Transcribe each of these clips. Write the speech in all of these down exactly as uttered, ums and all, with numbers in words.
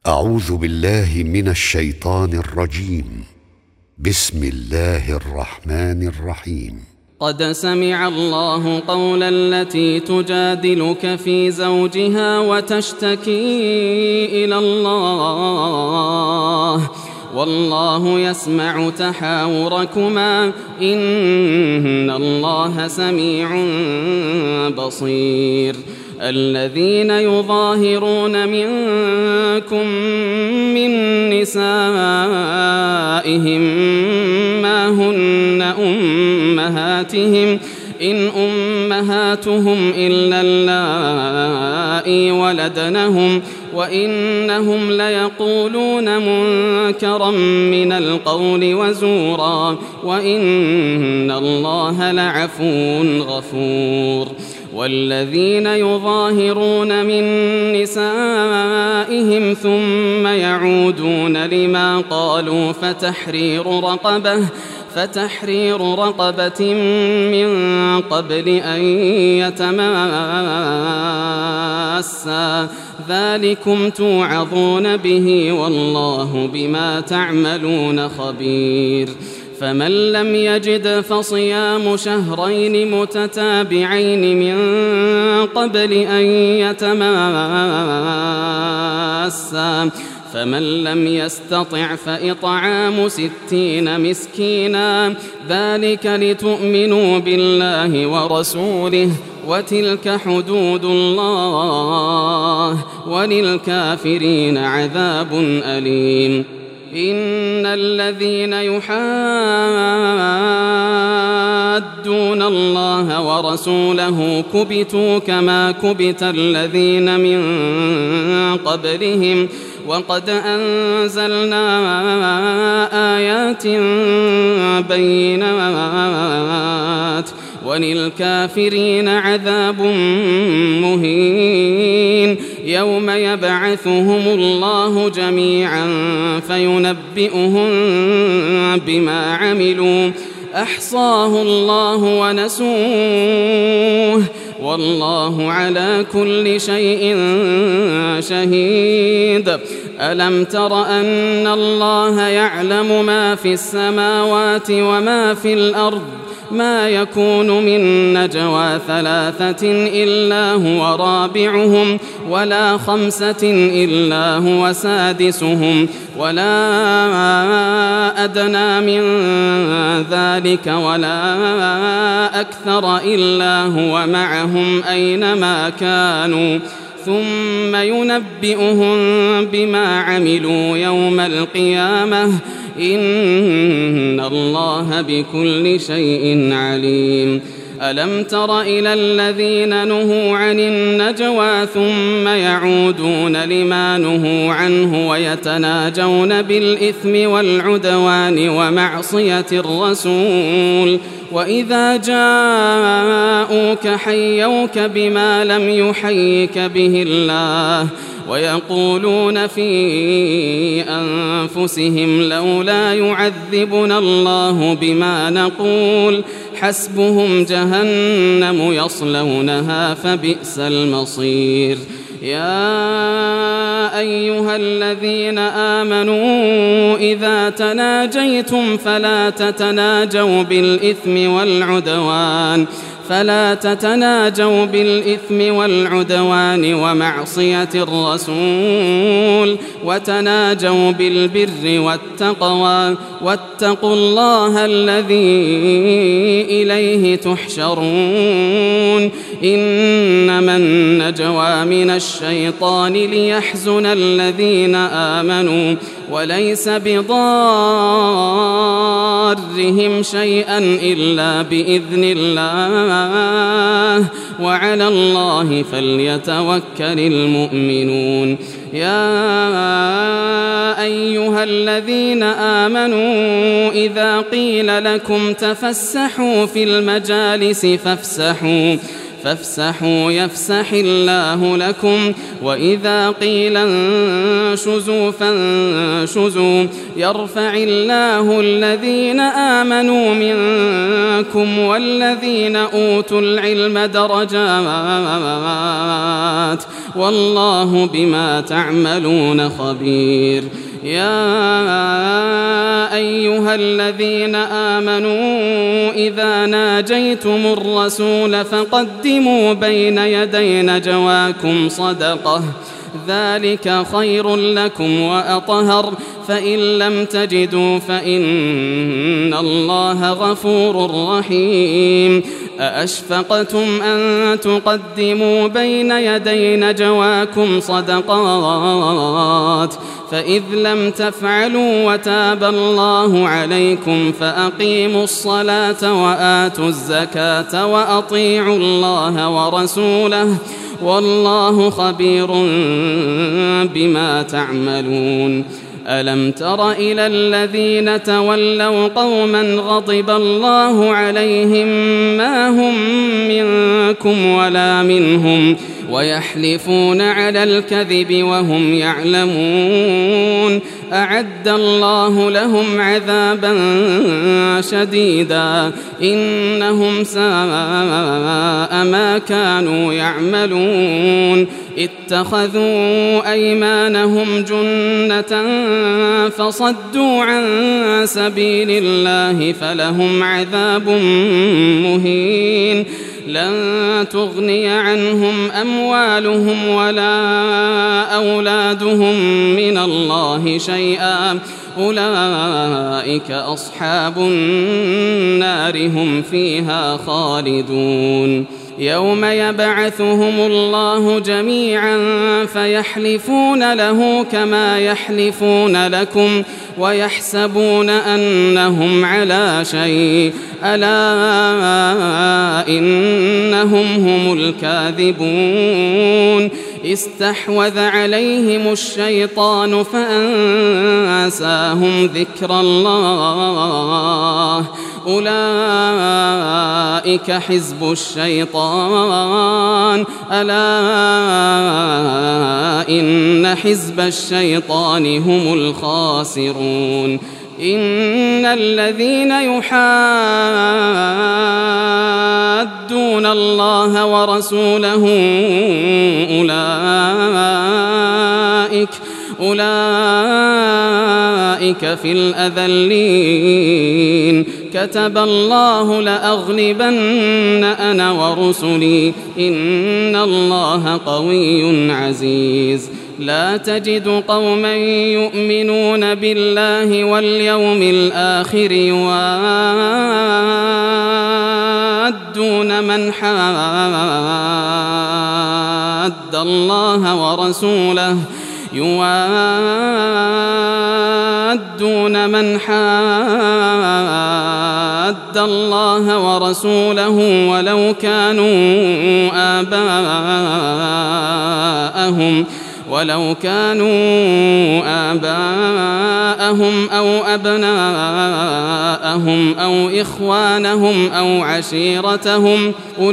أعوذ بالله من الشيطان الرجيم. بسم الله الرحمن الرحيم. قد سمع الله قول التي تجادلك في زوجها وتشتكي إلى الله والله يسمع تحاوركما إن الله سميع بصير. الذين يظاهرون منكم من نسائهم ما هن أمهاتهم إن أمهاتهم إلا اللائي ولدنهم وإنهم ليقولون منكرا من القول وزورا وإن الله لعفو غفور. والذين يظاهرون من نسائهم ثم يعودون لما قالوا فتحرير رقبة فتحرير رقبة من قبل أن يتماسا ذلكم توعظون به والله بما تعملون خبير. فمن لم يجد فصيام شهرين متتابعين من قبل أن يتماسا فمن لم يستطع فإطعام ستين مسكينا ذلك لتؤمنوا بالله ورسوله وتلك حدود الله وللكافرين عذاب أليم. إن الذين يحادون الله ورسوله كبتوا كما كبت الذين من قبلهم وقد أنزلنا آيات بينات وللكافرين عذاب مهين. يوم يبعثهم الله جميعا فينبئهم بما عملوا أحصاه الله ونسوه والله على كل شيء شهيد. ألم تر أن الله يعلم ما في السماوات وما في الأرض ما يكون من نجوى ثلاثة إلا هو رابعهم ولا خمسة إلا هو سادسهم ولا أدنى من ذلك ولا أكثر إلا هو معهم أينما كانوا ثم ينبئهم بما عملوا يوم القيامة إن الله بكل شيء عليم. ألم تر إلى الذين نهوا عن النجوى ثم يعودون لما نهوا عنه ويتناجون بالإثم والعدوان ومعصية الرسول وإذا جاءوك حيوك بما لم يحيك به الله ويقولون في أنفسهم لولا يعذبنا الله بما نقول حسبهم جهنم يصلونها فبئس المصير. يا أيها الذين آمنوا إذا تناجيتم فلا تتناجوا بالإثم والعدوان فلا تتناجوا بالإثم والعدوان ومعصية الرسول وتناجوا بالبر والتقوى واتقوا الله الذي إليه تحشرون. إنما النجوى من الشيطان ليحزن الذين آمنوا وليس بضارهم شيئا إلا بإذن الله وعلى الله فليتوكل المؤمنون. يا أيها الذين آمنوا إذا قيل لكم تفسحوا في المجالس فافسحوا فافسحوا يفسح الله لكم وإذا قيل انشزوا فانشزوا يرفع الله الذين آمنوا منكم والذين أوتوا العلم درجات والله بما تعملون خبير. يا أيها الذين آمنوا إذا ناجيتم الرسول فقدموا بين يدي نجواكم صدقة ذلك خير لكم وأطهر، فإن لم تجدوا فإن الله غفور رحيم. أأشفقتم أن تقدموا بين يدي نجواكم صدقات فإذ لم تفعلوا وتاب الله عليكم فأقيموا الصلاة وآتوا الزكاة وأطيعوا الله ورسوله والله خبير بما تعملون. ألم تر إلى الذين تولوا قوما غضب الله عليهم ما هم منكم ولا منهم ويحلفون على الكذب وهم يعلمون أعد الله لهم عذابا شديدا إنهم ساء ما كانوا يعملون اتخذوا أيمانهم جنة فصدوا عن سبيل الله فلهم عذاب مهين لن تغني عنهم أموالهم ولا أولادهم من الله شيئا أولئك أصحاب النار هم فيها خالدون. يوم يبعثهم الله جميعا فيحلفون له كما يحلفون لكم ويحسبون أنهم على شيء ألا إنهم هم الكاذبون. استحوذ عليهم الشيطان فأنساهم ذكر الله أولئك حزب الشيطان ألا إن حزب الشيطان هم الخاسرون. إن الذين يحادون الله ورسوله أولئك أولئك في الأذلين كتب الله لأغلبن أنا ورسلي إن الله قوي عزيز. لا تجد قوما يؤمنون بالله واليوم الآخر يوادون من حاد الله ورسوله يوادون من حاد الله ورسوله ولو كانوا آباءهم ولو كانوا آباءهم أو أبناءهم أو إخوانهم أو عشيرتهم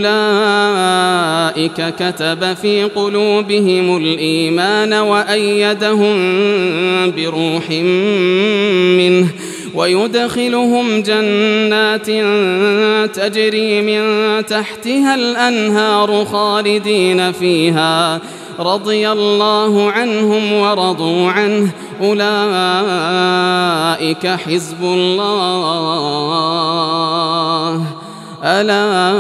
أولئك كتب في قلوبهم الإيمان وأيدهم بروح منه ويدخلهم جنات تجري من تحتها الأنهار خالدين فيها رضي الله عنهم ورضوا عنه أولئك حزب الله ألا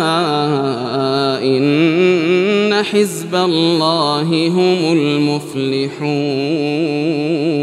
إن حزب الله هم المفلحون.